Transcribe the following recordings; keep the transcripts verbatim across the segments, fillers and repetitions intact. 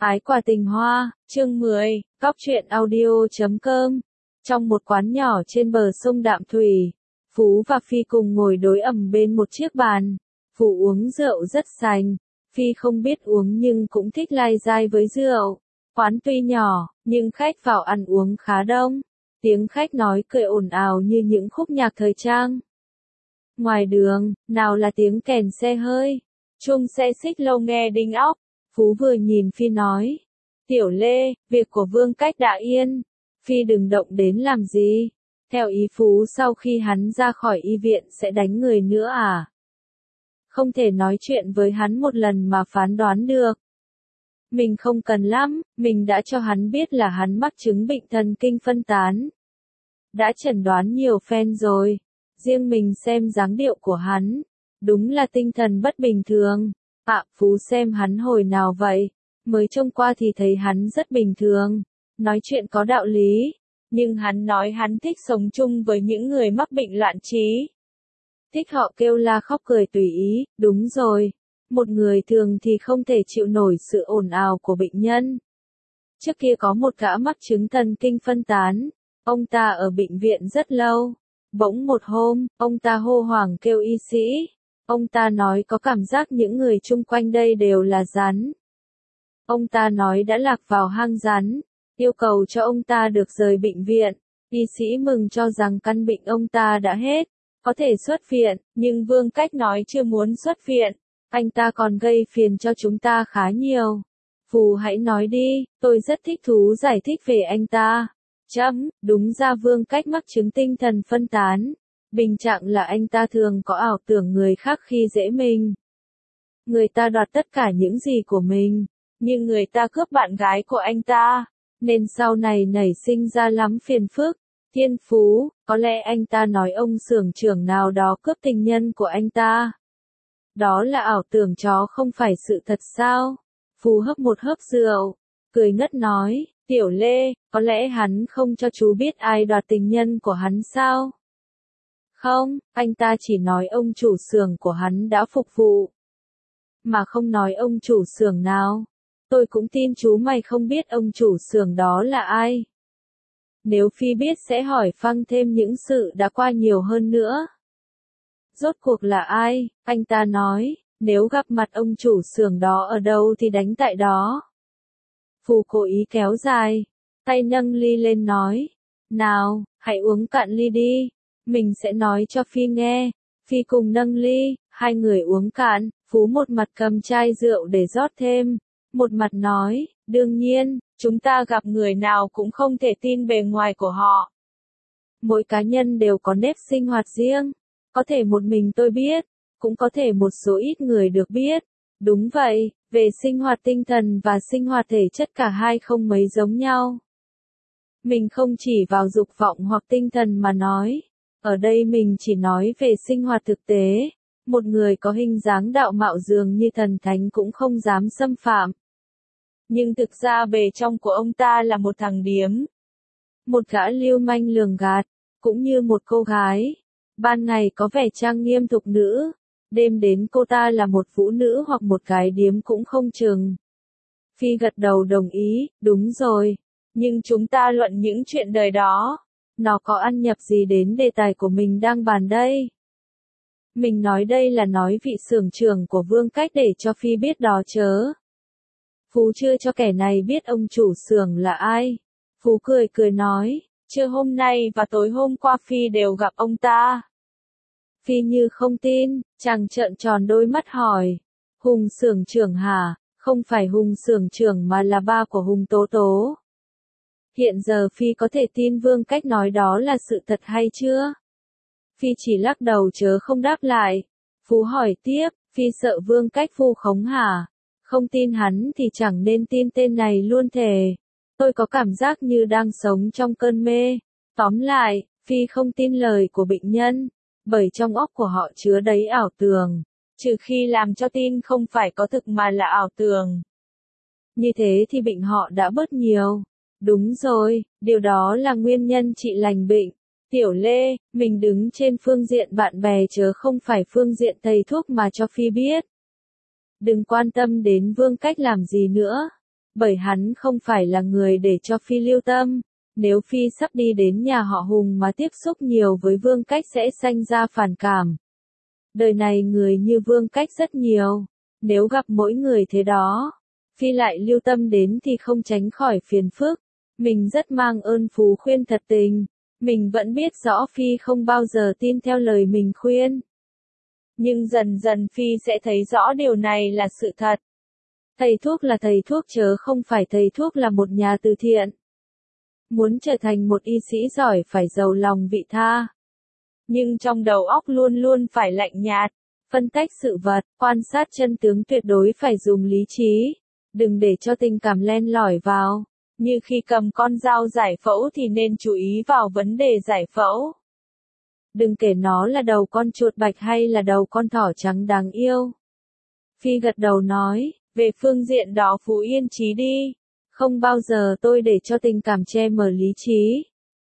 Ái quả tình hoa, chương mười, Góc truyện audio chấm com. Trong một quán nhỏ trên bờ sông Đạm Thủy, Phú và Phi cùng ngồi đối ẩm bên một chiếc bàn. Phú uống rượu rất sành, Phi không biết uống nhưng cũng thích lai dai với rượu. Quán tuy nhỏ, nhưng khách vào ăn uống khá đông. Tiếng khách nói cười ồn ào như những khúc nhạc thời trang. Ngoài đường, nào là tiếng kèn xe hơi, chuông xe xích lô nghe đinh óc. Phú vừa nhìn Phi nói, Tiểu Lê, việc của Vương Cách đã yên, Phi đừng động đến làm gì. Theo ý Phú sau khi hắn ra khỏi y viện sẽ đánh người nữa à? Không thể nói chuyện với hắn một lần mà phán đoán được. Mình không cần lắm, mình đã cho hắn biết là hắn mắc chứng bệnh thần kinh phân tán. Đã chẩn đoán nhiều phen rồi, riêng mình xem dáng điệu của hắn, đúng là tinh thần bất bình thường. À, Phú xem hắn hồi nào vậy, mới trông qua thì thấy hắn rất bình thường, nói chuyện có đạo lý, nhưng hắn nói hắn thích sống chung với những người mắc bệnh loạn trí. Thích họ kêu la khóc cười tùy ý, đúng rồi, một người thường thì không thể chịu nổi sự ồn ào của bệnh nhân. Trước kia có một gã mắc chứng thần kinh phân tán, ông ta ở bệnh viện rất lâu, bỗng một hôm, ông ta hô hoảng kêu y sĩ. Ông ta nói có cảm giác những người chung quanh đây đều là rắn. Ông ta nói đã lạc vào hang rắn, yêu cầu cho ông ta được rời bệnh viện. Y sĩ mừng cho rằng căn bệnh ông ta đã hết, có thể xuất viện, nhưng Vương Cách nói chưa muốn xuất viện. Anh ta còn gây phiền cho chúng ta khá nhiều. Phù hãy nói đi, tôi rất thích thú giải thích về anh ta. Chấm, đúng ra Vương Cách mắc chứng tinh thần phân tán. Bình trạng là anh ta thường có ảo tưởng người khác khi dễ mình. Người ta đoạt tất cả những gì của mình, nhưng người ta cướp bạn gái của anh ta, nên sau này nảy sinh ra lắm phiền phức. Thiên Phú, có lẽ anh ta nói ông xưởng trưởng nào đó cướp tình nhân của anh ta. Đó là ảo tưởng chó không phải sự thật sao? Phú hấp một hớp rượu, cười ngất nói, Tiểu Lê, có lẽ hắn không cho chú biết ai đoạt tình nhân của hắn sao? Không, anh ta chỉ nói ông chủ xưởng của hắn đã phục vụ. Mà không nói ông chủ xưởng nào. Tôi cũng tin chú mày không biết ông chủ xưởng đó là ai. Nếu Phi biết sẽ hỏi phăng thêm những sự đã qua nhiều hơn nữa. Rốt cuộc là ai? Anh ta nói, nếu gặp mặt ông chủ xưởng đó ở đâu thì đánh tại đó. Phù cố ý kéo dài, tay nâng ly lên nói, nào, hãy uống cạn ly đi. Mình sẽ nói cho Phi nghe. Phi cùng nâng ly, hai người uống cạn. Phú một mặt cầm chai rượu để rót thêm, một mặt nói, đương nhiên, chúng ta gặp người nào cũng không thể tin bề ngoài của họ. Mỗi cá nhân đều có nếp sinh hoạt riêng, có thể một mình tôi biết, cũng có thể một số ít người được biết. Đúng vậy, về sinh hoạt tinh thần và sinh hoạt thể chất cả hai không mấy giống nhau. Mình không chỉ vào dục vọng hoặc tinh thần mà nói. Ở đây mình chỉ nói về sinh hoạt thực tế, một người có hình dáng đạo mạo dường như thần thánh cũng không dám xâm phạm. Nhưng thực ra bề trong của ông ta là một thằng điếm. Một gã lưu manh lường gạt, cũng như một cô gái. Ban ngày có vẻ trang nghiêm thục nữ, đêm đến cô ta là một vũ nữ hoặc một cái điếm cũng không chừng. Phi gật đầu đồng ý, đúng rồi, nhưng chúng ta luận những chuyện đời đó. Nó có ăn nhập gì đến đề tài của mình đang bàn đây? Mình nói đây là nói vị xưởng trưởng của Vương Cách để cho Phi biết đó chớ. Phú chưa cho kẻ này biết ông chủ xưởng là ai. Phú cười cười nói, trưa hôm nay và tối hôm qua Phi đều gặp ông ta. Phi như không tin, chàng trợn tròn đôi mắt hỏi, Hùng xưởng trưởng hả? Không phải Hùng xưởng trưởng mà là ba của Hùng Tố Tố. Hiện giờ Phi có thể tin Vương Cách nói đó là sự thật hay chưa? Phi chỉ lắc đầu chớ không đáp lại. Phú hỏi tiếp, Phi sợ Vương Cách vu khống hả? Không tin hắn thì chẳng nên tin tên này luôn thề. Tôi có cảm giác như đang sống trong cơn mê. Tóm lại, Phi không tin lời của bệnh nhân, bởi trong óc của họ chứa đầy ảo tưởng. Trừ khi làm cho tin không phải có thực mà là ảo tưởng. Như thế thì bệnh họ đã bớt nhiều. Đúng rồi, điều đó là nguyên nhân trị lành bệnh. Tiểu Lê, mình đứng trên phương diện bạn bè chớ không phải phương diện thầy thuốc mà cho Phi biết. Đừng quan tâm đến Vương Cách làm gì nữa. Bởi hắn không phải là người để cho Phi lưu tâm. Nếu Phi sắp đi đến nhà họ Hùng mà tiếp xúc nhiều với Vương Cách sẽ sanh ra phản cảm. Đời này người như Vương Cách rất nhiều. Nếu gặp mỗi người thế đó, Phi lại lưu tâm đến thì không tránh khỏi phiền phức. Mình rất mang ơn Phú khuyên thật tình. Mình vẫn biết rõ Phi không bao giờ tin theo lời mình khuyên. Nhưng dần dần Phi sẽ thấy rõ điều này là sự thật. Thầy thuốc là thầy thuốc chớ không phải thầy thuốc là một nhà từ thiện. Muốn trở thành một y sĩ giỏi phải giàu lòng vị tha. Nhưng trong đầu óc luôn luôn phải lạnh nhạt, phân tách sự vật, quan sát chân tướng tuyệt đối phải dùng lý trí. Đừng để cho tình cảm len lỏi vào. Như khi cầm con dao giải phẫu thì nên chú ý vào vấn đề giải phẫu. Đừng kể nó là đầu con chuột bạch hay là đầu con thỏ trắng đáng yêu. Phi gật đầu nói, về phương diện đó Phú yên trí đi. Không bao giờ tôi để cho tình cảm che mờ lý trí.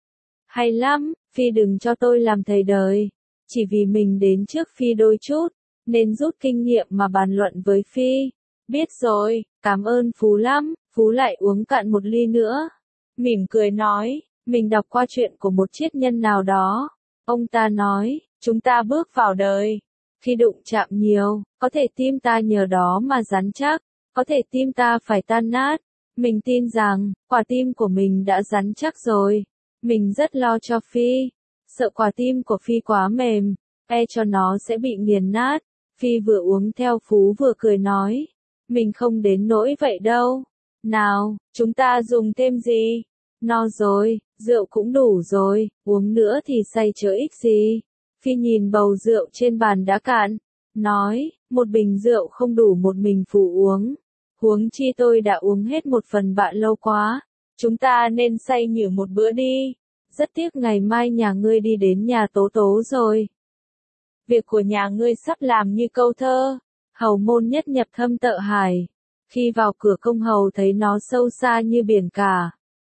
Hay lắm, Phi đừng cho tôi làm thầy đời. Chỉ vì mình đến trước Phi đôi chút, nên rút kinh nghiệm mà bàn luận với Phi. Biết rồi, cảm ơn Phú lắm. Phú lại uống cạn một ly nữa. Mỉm cười nói, mình đọc qua chuyện của một triết nhân nào đó. Ông ta nói, chúng ta bước vào đời. Khi đụng chạm nhiều, có thể tim ta nhờ đó mà rắn chắc, có thể tim ta phải tan nát. Mình tin rằng, quả tim của mình đã rắn chắc rồi. Mình rất lo cho Phi. Sợ quả tim của Phi quá mềm, e cho nó sẽ bị nghiền nát. Phi vừa uống theo Phú vừa cười nói, mình không đến nỗi vậy đâu. Nào, chúng ta dùng thêm gì? No rồi, rượu cũng đủ rồi, uống nữa thì say chớ ích gì. Phi nhìn bầu rượu trên bàn đã cạn, nói, một bình rượu không đủ một mình Phú uống. Huống chi tôi đã uống hết một phần bạn lâu quá. Chúng ta nên say nhử một bữa đi. Rất tiếc ngày mai nhà ngươi đi đến nhà Tố Tố rồi. Việc của nhà ngươi sắp làm như câu thơ. Hầu môn nhất nhập thâm tợ hải. Khi vào cửa công hầu thấy nó sâu xa như biển cả.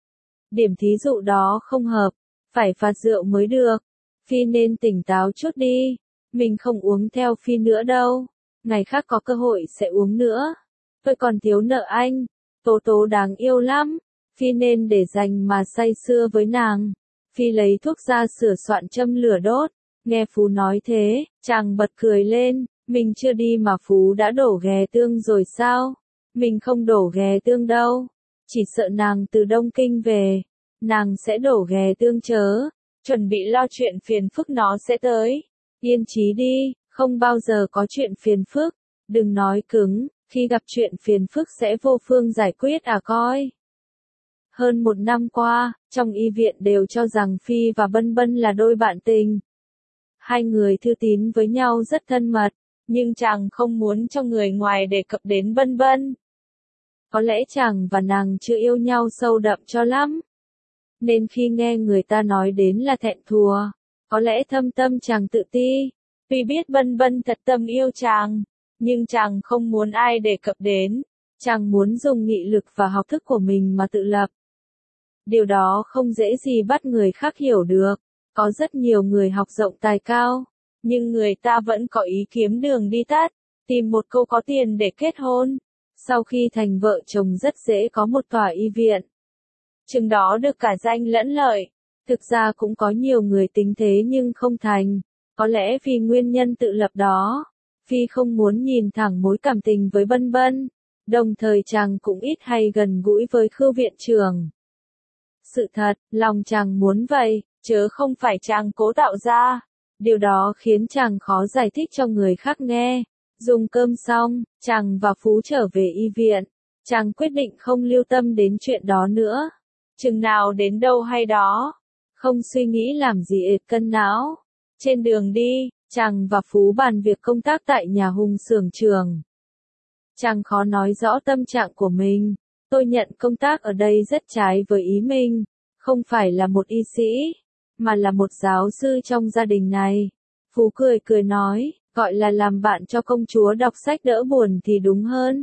Điểm thí dụ đó không hợp. Phải phạt rượu mới được. Phi nên tỉnh táo chút đi. Mình không uống theo Phi nữa đâu. Ngày khác có cơ hội sẽ uống nữa. Tôi còn thiếu nợ anh. Tố Tố đáng yêu lắm. Phi nên để dành mà say sưa với nàng. Phi lấy thuốc ra sửa soạn châm lửa đốt. Nghe Phú nói thế, chàng bật cười lên. Mình chưa đi mà Phú đã đổ ghè tương rồi sao? Mình không đổ ghè tương đâu. Chỉ sợ nàng từ Đông Kinh về. Nàng sẽ đổ ghè tương chớ. Chuẩn bị lo chuyện phiền phức nó sẽ tới. Yên trí đi, không bao giờ có chuyện phiền phức. Đừng nói cứng, khi gặp chuyện phiền phức sẽ vô phương giải quyết à coi. Hơn một năm qua, trong y viện đều cho rằng Phi và Bân Bân là đôi bạn tình. Hai người thư tín với nhau rất thân mật, nhưng chàng không muốn cho người ngoài đề cập đến Bân Bân. Có lẽ chàng và nàng chưa yêu nhau sâu đậm cho lắm. Nên khi nghe người ta nói đến là thẹn thùa, có lẽ thâm tâm chàng tự ti. Tuy biết Bân Bân thật tâm yêu chàng, nhưng chàng không muốn ai đề cập đến. Chàng muốn dùng nghị lực và học thức của mình mà tự lập. Điều đó không dễ gì bắt người khác hiểu được. Có rất nhiều người học rộng tài cao, nhưng người ta vẫn có ý kiếm đường đi tắt, tìm một cô có tiền để kết hôn. Sau khi thành vợ chồng rất dễ có một tòa y viện. Chừng đó được cả danh lẫn lợi. Thực ra cũng có nhiều người tính thế nhưng không thành. Có lẽ vì nguyên nhân tự lập đó. Phi không muốn nhìn thẳng mối cảm tình với Bân Bân. Đồng thời chàng cũng ít hay gần gũi với Khưu viện trưởng. Sự thật, lòng chàng muốn vậy, chớ không phải chàng cố tạo ra. Điều đó khiến chàng khó giải thích cho người khác nghe. Dùng cơm xong, chàng và Phú trở về y viện. Chàng quyết định không lưu tâm đến chuyện đó nữa. Chừng nào đến đâu hay đó. Không suy nghĩ làm gì ệt cân não. Trên đường đi, chàng và Phú bàn việc công tác tại nhà Hùng xưởng trường. Chàng khó nói rõ tâm trạng của mình. Tôi nhận công tác ở đây rất trái với ý mình. Không phải là một y sĩ, mà là một giáo sư trong gia đình này. Phú cười cười nói, gọi là làm bạn cho công chúa đọc sách đỡ buồn thì đúng hơn.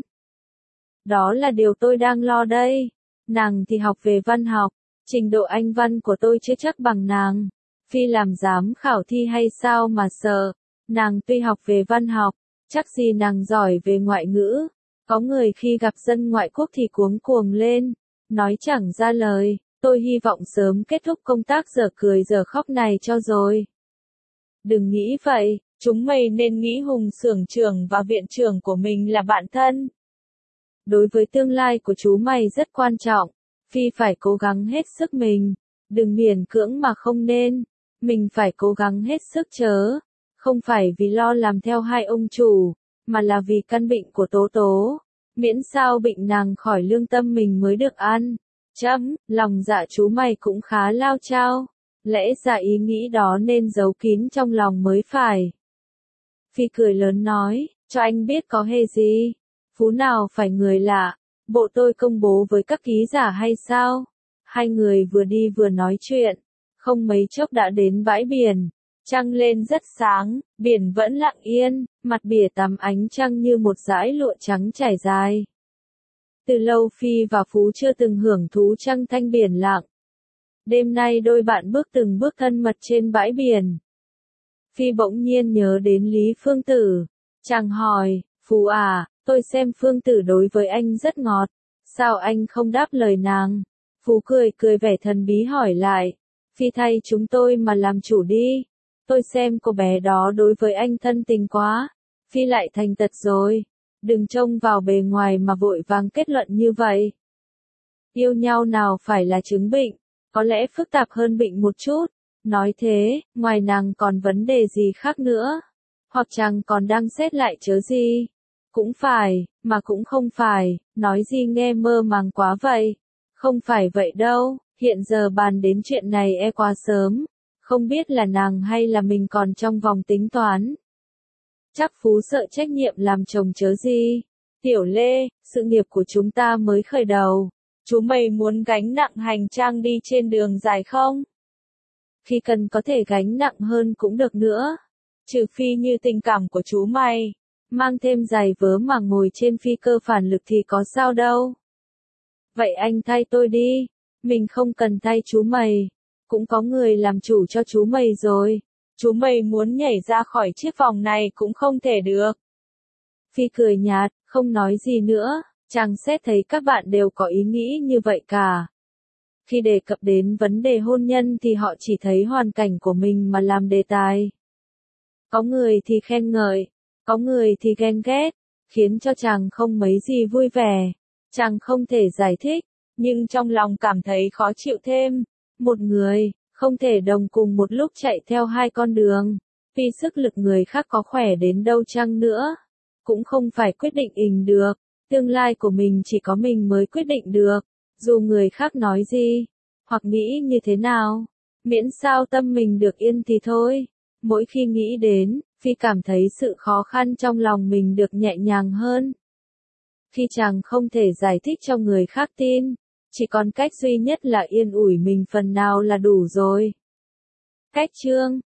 Đó là điều tôi đang lo đây. Nàng thì học về văn học, trình độ Anh văn của tôi chưa chắc bằng nàng. Phi làm giám khảo thi hay sao mà sợ. Nàng tuy học về văn học, chắc gì nàng giỏi về ngoại ngữ. Có người khi gặp dân ngoại quốc thì cuống cuồng lên, nói chẳng ra lời, tôi hy vọng sớm kết thúc công tác giờ cười giờ khóc này cho rồi. Đừng nghĩ vậy, chúng mày nên nghĩ Hùng xưởng trưởng và viện trưởng của mình là bạn thân. Đối với tương lai của chú mày rất quan trọng, Phi phải cố gắng hết sức mình, đừng miễn cưỡng mà không nên, mình phải cố gắng hết sức chớ, không phải vì lo làm theo hai ông chủ, mà là vì căn bệnh của Tố Tố, miễn sao bệnh nàng khỏi lương tâm mình mới được ăn. Chấm, lòng dạ chú mày cũng khá lao chao, lẽ ra ý nghĩ đó nên giấu kín trong lòng mới phải. Phi cười lớn nói, cho anh biết có hề gì, phú nào phải người lạ, bộ tôi công bố với các ký giả hay sao? Hai người vừa đi vừa nói chuyện, không mấy chốc đã đến bãi biển, trăng lên rất sáng, biển vẫn lặng yên, mặt bìa tắm ánh trăng như một dải lụa trắng trải dài. Từ lâu Phi và Phú chưa từng hưởng thú trăng thanh biển lặng. Đêm nay đôi bạn bước từng bước thân mật trên bãi biển. Phi bỗng nhiên nhớ đến Lý Phương Tử. Chàng hỏi, Phú à, tôi xem Phương Tử đối với anh rất ngọt, sao anh không đáp lời nàng? Phú cười cười vẻ thần bí hỏi lại, Phi thay chúng tôi mà làm chủ đi. Tôi xem cô bé đó đối với anh thân tình quá. Phi lại thành tật rồi. Đừng trông vào bề ngoài mà vội vàng kết luận như vậy. Yêu nhau nào phải là chứng bệnh, có lẽ phức tạp hơn bệnh một chút. Nói thế, ngoài nàng còn vấn đề gì khác nữa? Hoặc chàng còn đang xét lại chớ gì? Cũng phải, mà cũng không phải, nói gì nghe mơ màng quá vậy. Không phải vậy đâu, hiện giờ bàn đến chuyện này e quá sớm. Không biết là nàng hay là mình còn trong vòng tính toán. Chắc Phú sợ trách nhiệm làm chồng chớ gì. Tiểu Lê, sự nghiệp của chúng ta mới khởi đầu. Chú mày muốn gánh nặng hành trang đi trên đường dài không? Khi cần có thể gánh nặng hơn cũng được nữa. Trừ phi như tình cảm của chú mày. Mang thêm giày vớ mà ngồi trên phi cơ phản lực thì có sao đâu. Vậy anh thay tôi đi. Mình không cần thay chú mày. Cũng có người làm chủ cho chú mày rồi. Chú mày muốn nhảy ra khỏi chiếc vòng này cũng không thể được. Phi cười nhạt, không nói gì nữa, chàng xét thấy các bạn đều có ý nghĩ như vậy cả. Khi đề cập đến vấn đề hôn nhân thì họ chỉ thấy hoàn cảnh của mình mà làm đề tài. Có người thì khen ngợi, có người thì ghen ghét, khiến cho chàng không mấy gì vui vẻ. Chàng không thể giải thích, nhưng trong lòng cảm thấy khó chịu thêm. Một người, không thể đồng cùng một lúc chạy theo hai con đường. Vì sức lực người khác có khỏe đến đâu chăng nữa, cũng không phải quyết định ình được. Tương lai của mình chỉ có mình mới quyết định được. Dù người khác nói gì, hoặc nghĩ như thế nào, miễn sao tâm mình được yên thì thôi. Mỗi khi nghĩ đến, Phi cảm thấy sự khó khăn trong lòng mình được nhẹ nhàng hơn. Khi chàng không thể giải thích cho người khác tin, chỉ còn cách duy nhất là yên ủi mình phần nào là đủ rồi. Cách chương